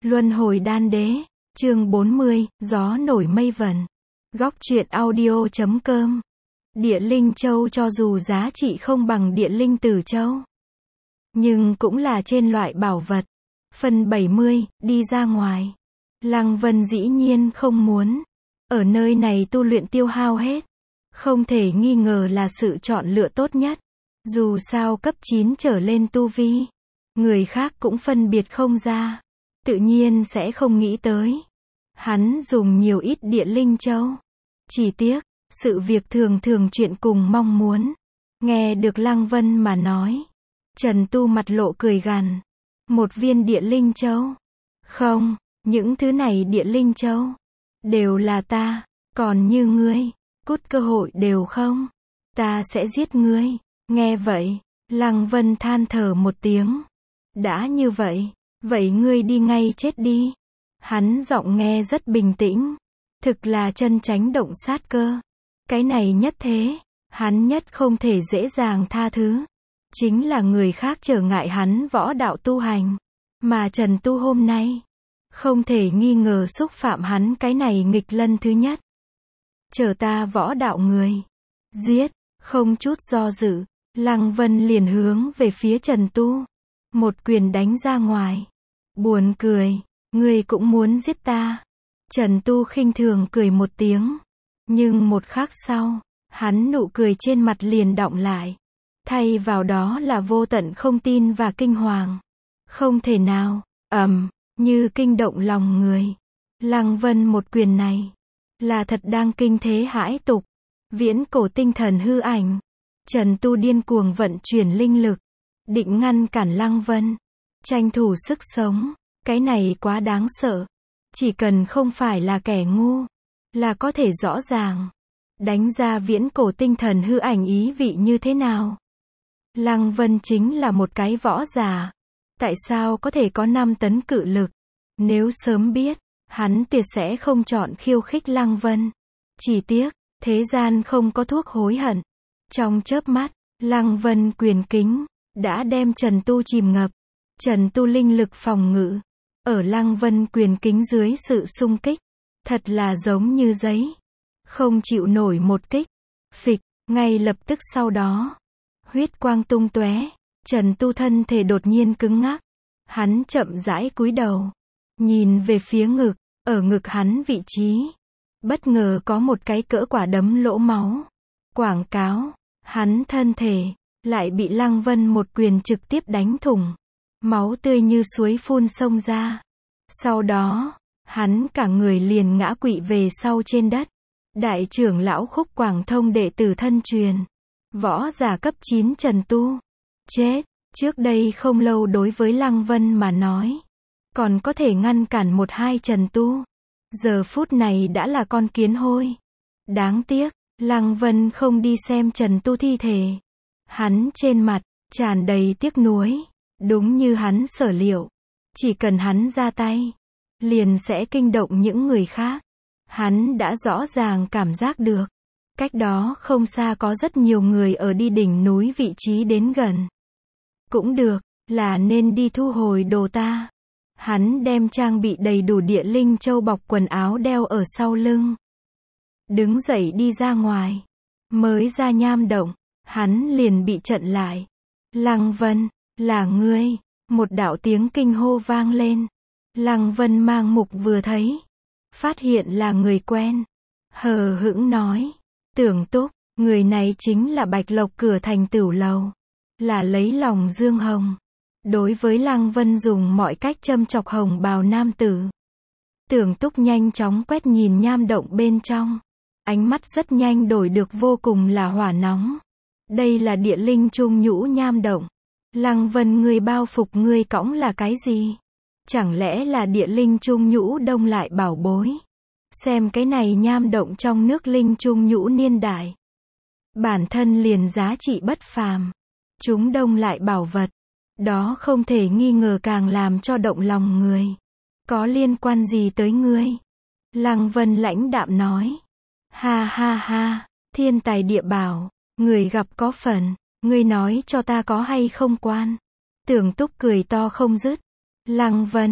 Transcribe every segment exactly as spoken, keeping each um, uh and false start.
Luân hồi đan đế, chương bốn mươi, gió nổi mây vẩn. Góc truyện audio chấm com. Địa linh châu cho dù giá trị không bằng địa linh tử châu, nhưng cũng là trên loại bảo vật. Phần bảy mươi, đi ra ngoài. Lăng Vân dĩ nhiên không muốn ở nơi này tu luyện tiêu hao hết. Không thể nghi ngờ là sự chọn lựa tốt nhất. Dù sao cấp chín trở lên tu vi, người khác cũng phân biệt không ra, tự nhiên sẽ không nghĩ tới. Hắn dùng nhiều ít địa linh châu. Chỉ tiếc, sự việc thường thường chuyện cùng mong muốn. Nghe được Lăng Vân mà nói, Trần Tu mặt lộ cười gằn. Một viên địa linh châu? Không, những thứ này địa linh châu đều là ta, còn như ngươi, cút cơ hội đều không. Ta sẽ giết ngươi. Nghe vậy, Lăng Vân than thở một tiếng. Đã như vậy, vậy ngươi đi ngay chết đi. Hắn giọng nghe rất bình tĩnh, thực là chân chánh động sát cơ. Cái này nhất thế, hắn nhất không thể dễ dàng tha thứ. Chính là người khác trở ngại hắn võ đạo tu hành, mà Trần Tu hôm nay không thể nghi ngờ xúc phạm hắn cái này nghịch lân thứ nhất. Chờ ta võ đạo người, giết, không chút do dự, Lăng Vân liền hướng về phía Trần Tu, một quyền đánh ra ngoài. Buồn cười, ngươi cũng muốn giết ta. Trần Tu khinh thường cười một tiếng, nhưng một khắc sau, hắn nụ cười trên mặt liền đọng lại, thay vào đó là vô tận không tin và kinh hoàng. Không thể nào, ầm, như kinh động lòng người. Lăng Vân một quyền này, là thật đang kinh thế hãi tục. Viễn cổ tinh thần hư ảnh. Trần Tu điên cuồng vận chuyển linh lực, định ngăn cản Lăng Vân, tranh thủ sức sống. Cái này quá đáng sợ. Chỉ cần không phải là kẻ ngu, là có thể rõ ràng đánh ra viễn cổ tinh thần hư ảnh ý vị như thế nào. Lăng Vân chính là một cái võ giả, tại sao có thể có năm tấn cự lực? Nếu sớm biết, hắn tuyệt sẽ không chọn khiêu khích Lăng Vân. Chỉ tiếc, thế gian không có thuốc hối hận. Trong chớp mắt, Lăng Vân quyền kính đã đem Trần Tu chìm ngập. Trần Tu linh lực phòng ngự ở Lăng Vân quyền kính dưới sự xung kích, thật là giống như giấy, không chịu nổi một kích. Phịch, ngay lập tức sau đó, huyết quang tung tóe, Trần Tu thân thể đột nhiên cứng ngắc. Hắn chậm rãi cúi đầu, nhìn về phía ngực, ở ngực hắn vị trí, bất ngờ có một cái cỡ quả đấm lỗ máu. Quảng cáo, hắn thân thể lại bị Lăng Vân một quyền trực tiếp đánh thủng. Máu tươi như suối phun xông ra. Sau đó, hắn cả người liền ngã quỵ về sau trên đất. Đại trưởng lão Khúc Quảng Thông đệ tử thân truyền, võ giả cấp chín Trần Tu, chết. Trước đây không lâu đối với Lăng Vân mà nói, còn có thể ngăn cản một hai Trần Tu. Giờ phút này đã là con kiến hôi. Đáng tiếc, Lăng Vân không đi xem Trần Tu thi thể. Hắn trên mặt tràn đầy tiếc nuối. Đúng như hắn sở liệu, chỉ cần hắn ra tay, liền sẽ kinh động những người khác. Hắn đã rõ ràng cảm giác được, cách đó không xa có rất nhiều người ở đi đỉnh núi vị trí đến gần. Cũng được, là nên đi thu hồi đồ ta. Hắn đem trang bị đầy đủ địa linh châu bọc quần áo đeo ở sau lưng, đứng dậy đi ra ngoài. Mới ra nham động, hắn liền bị chặn lại. Lăng Vân, là ngươi. Một đạo tiếng kinh hô vang lên. Lăng Vân mang mục vừa thấy, phát hiện là người quen, hờ hững nói. Tưởng Túc, người này chính là Bạch Lộc cửa thành Tửu Lầu, là lấy lòng Dương Hồng. Đối với Lăng Vân dùng mọi cách châm chọc hồng bào nam tử. Tưởng Túc nhanh chóng quét nhìn nham động bên trong, ánh mắt rất nhanh đổi được vô cùng là hỏa nóng. Đây là địa linh trung nhũ nham động. Lăng Vân, ngươi bao phục ngươi cõng là cái gì? Chẳng lẽ là địa linh trung nhũ đông lại bảo bối? Xem cái này nham động trong nước linh trung nhũ niên đại, bản thân liền giá trị bất phàm. Chúng đông lại bảo vật, đó không thể nghi ngờ càng làm cho động lòng người. Có liên quan gì tới ngươi? Lăng Vân lãnh đạm nói. Ha ha ha, thiên tài địa bảo, người gặp có phần. Ngươi nói cho ta có hay không quan? Tưởng Túc cười to không dứt. Lăng Vân,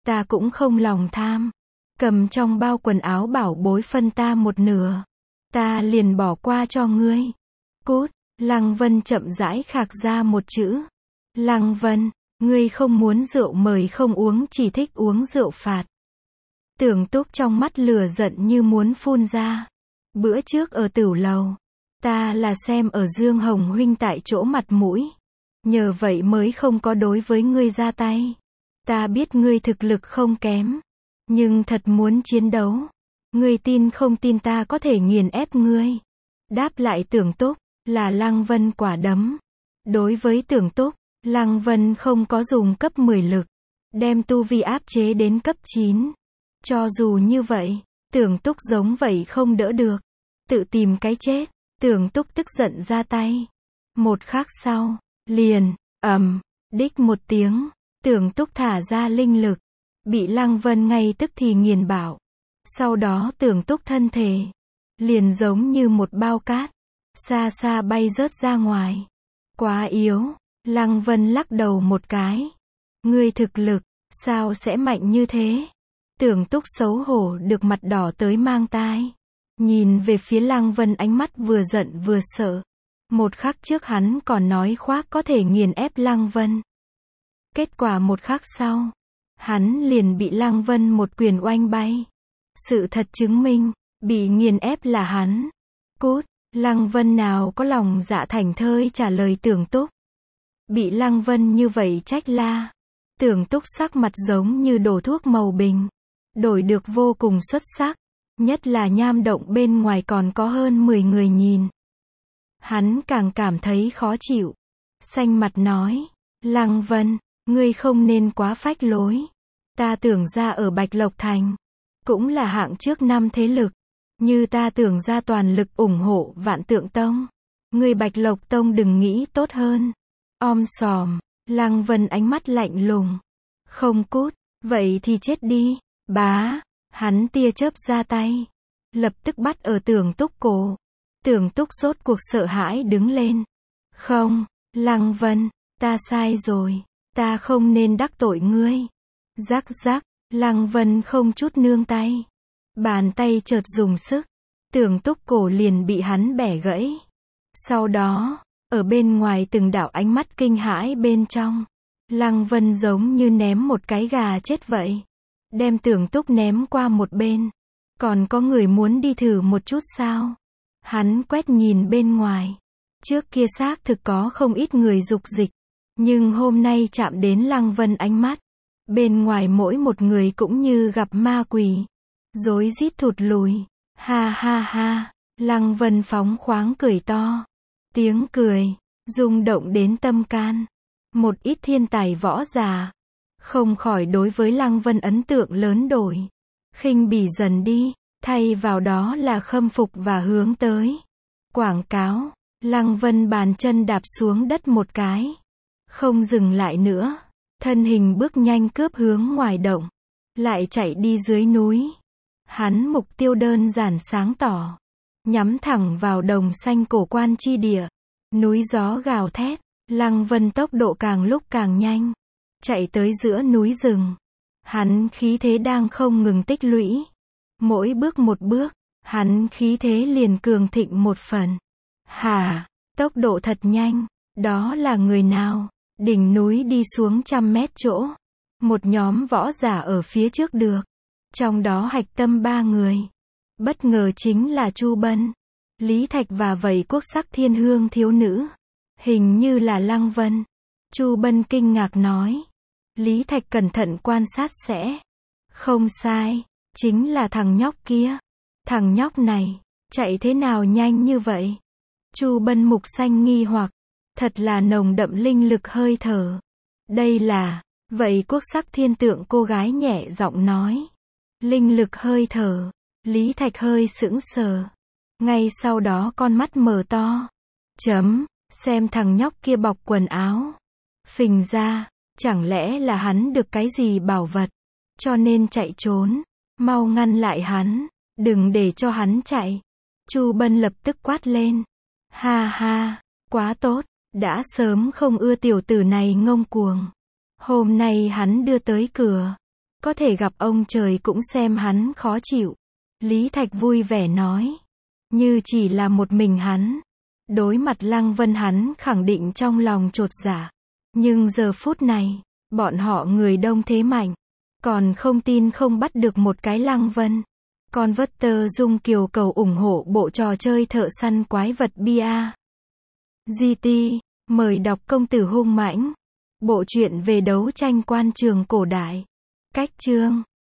ta cũng không lòng tham. Cầm trong bao quần áo bảo bối phân ta một nửa. Ta liền bỏ qua cho ngươi. Cút, Lăng Vân chậm rãi khạc ra một chữ. Lăng Vân, ngươi không muốn rượu mời không uống, chỉ thích uống rượu phạt. Tưởng Túc trong mắt lửa giận như muốn phun ra. Bữa trước ở tửu lầu, ta là xem ở Dương Hồng huynh tại chỗ mặt mũi. Nhờ vậy mới không có đối với ngươi ra tay. Ta biết ngươi thực lực không kém. Nhưng thật muốn chiến đấu. Ngươi tin không tin ta có thể nghiền ép ngươi. Đáp lại Tưởng Túc, là Lăng Vân quả đấm. Đối với Tưởng Túc, Lăng Vân không có dùng cấp mười lực. Đem tu vi áp chế đến cấp chín. Cho dù như vậy, Tưởng Túc giống vậy không đỡ được. Tự tìm cái chết. Tưởng Túc tức giận ra tay. Một khắc sau, liền, ầm, đích một tiếng. Tưởng Túc thả ra linh lực. Bị Lăng Vân ngay tức thì nghiền bạo. Sau đó Tưởng Túc thân thể liền giống như một bao cát, xa xa bay rớt ra ngoài. Quá yếu. Lăng Vân lắc đầu một cái. Ngươi thực lực, sao sẽ mạnh như thế? Tưởng Túc xấu hổ được mặt đỏ tới mang tai. Nhìn về phía Lăng Vân ánh mắt vừa giận vừa sợ. Một khắc trước hắn còn nói khoác có thể nghiền ép Lăng Vân. Kết quả một khắc sau, hắn liền bị Lăng Vân một quyền oanh bay. Sự thật chứng minh, bị nghiền ép là hắn. Cút, Lăng Vân nào có lòng dạ thành thơi trả lời Tưởng Túc. Bị Lăng Vân như vậy trách la. Tưởng Túc sắc mặt giống như đổ thuốc màu bình. Đổi được vô cùng xuất sắc. Nhất là nham động bên ngoài còn có hơn mười người nhìn. Hắn càng cảm thấy khó chịu. Xanh mặt nói, Lăng Vân, ngươi không nên quá phách lối. Ta tưởng ra ở Bạch Lộc Thành, cũng là hạng trước năm thế lực. Như ta tưởng ra toàn lực ủng hộ Vạn Tượng Tông. Ngươi Bạch Lộc Tông đừng nghĩ tốt hơn. Om sòm, Lăng Vân ánh mắt lạnh lùng. Không cút, vậy thì chết đi. Bá, hắn tia chớp ra tay. Lập tức bắt ở Tưởng Túc cổ. Tưởng Túc rốt cuộc sợ hãi đứng lên. Không, Lăng Vân, ta sai rồi. Ta không nên đắc tội ngươi. Rắc rắc, Lăng Vân không chút nương tay. Bàn tay chợt dùng sức. Tưởng Túc cổ liền bị hắn bẻ gãy. Sau đó, ở bên ngoài từng đạo ánh mắt kinh hãi bên trong. Lăng Vân giống như ném một cái gà chết vậy. Đem Tưởng Túc ném qua một bên. Còn có người muốn đi thử một chút sao? Hắn quét nhìn bên ngoài. Trước kia xác thực có không ít người dục dịch. Nhưng hôm nay chạm đến Lăng Vân ánh mắt. Bên ngoài mỗi một người cũng như gặp ma quỷ. Rối rít thụt lùi. Ha ha ha. Lăng Vân phóng khoáng cười to. Tiếng cười, rung động đến tâm can. Một ít thiên tài võ giả. Không khỏi đối với Lăng Vân ấn tượng lớn đổi. Khinh bỉ dần đi. Thay vào đó là khâm phục và hướng tới. Quảng cáo. Lăng Vân bàn chân đạp xuống đất một cái. Không dừng lại nữa. Thân hình bước nhanh cướp hướng ngoài động. Lại chạy đi dưới núi. Hắn mục tiêu đơn giản sáng tỏ. Nhắm thẳng vào đồng xanh cổ quan chi địa. Núi gió gào thét. Lăng Vân tốc độ càng lúc càng nhanh. Chạy tới giữa núi rừng. Hắn khí thế đang không ngừng tích lũy. Mỗi bước một bước, hắn khí thế liền cường thịnh một phần. Hả, tốc độ thật nhanh. Đó là người nào? Đỉnh núi đi xuống trăm mét chỗ. Một nhóm võ giả ở phía trước được. Trong đó hạch tâm ba người. Bất ngờ chính là Chu Bân, Lý Thạch và vầy quốc sắc thiên hương thiếu nữ. Hình như là Lăng Vân. Chu Bân kinh ngạc nói. Lý Thạch cẩn thận quan sát sẽ. Không sai, chính là thằng nhóc kia. Thằng nhóc này, chạy thế nào nhanh như vậy? Chu Bân mục xanh nghi hoặc. Thật là nồng đậm linh lực hơi thở. Đây là, vậy quốc sắc thiên tượng cô gái nhẹ giọng nói. Linh lực hơi thở. Lý Thạch hơi sững sờ. Ngay sau đó con mắt mở to. Chấm, xem thằng nhóc kia bọc quần áo. Phình ra, chẳng lẽ là hắn được cái gì bảo vật, cho nên chạy trốn. Mau ngăn lại hắn, đừng để cho hắn chạy. Chu Bân lập tức quát lên. Ha ha, quá tốt, đã sớm không ưa tiểu tử này ngông cuồng. Hôm nay hắn đưa tới cửa. Có thể gặp ông trời cũng xem hắn khó chịu. Lý Thạch vui vẻ nói. Như chỉ là một mình hắn. Đối mặt Lăng Vân hắn khẳng định trong lòng chột dạ. Nhưng giờ phút này, bọn họ người đông thế mạnh. Còn không tin không bắt được một cái Lăng Vân. Con vất tơ Dung Kiều cầu ủng hộ bộ trò chơi thợ săn quái vật bê a giê tê. Mời đọc Công tử hung mãnh. Bộ truyện về đấu tranh quan trường cổ đại. Cách chương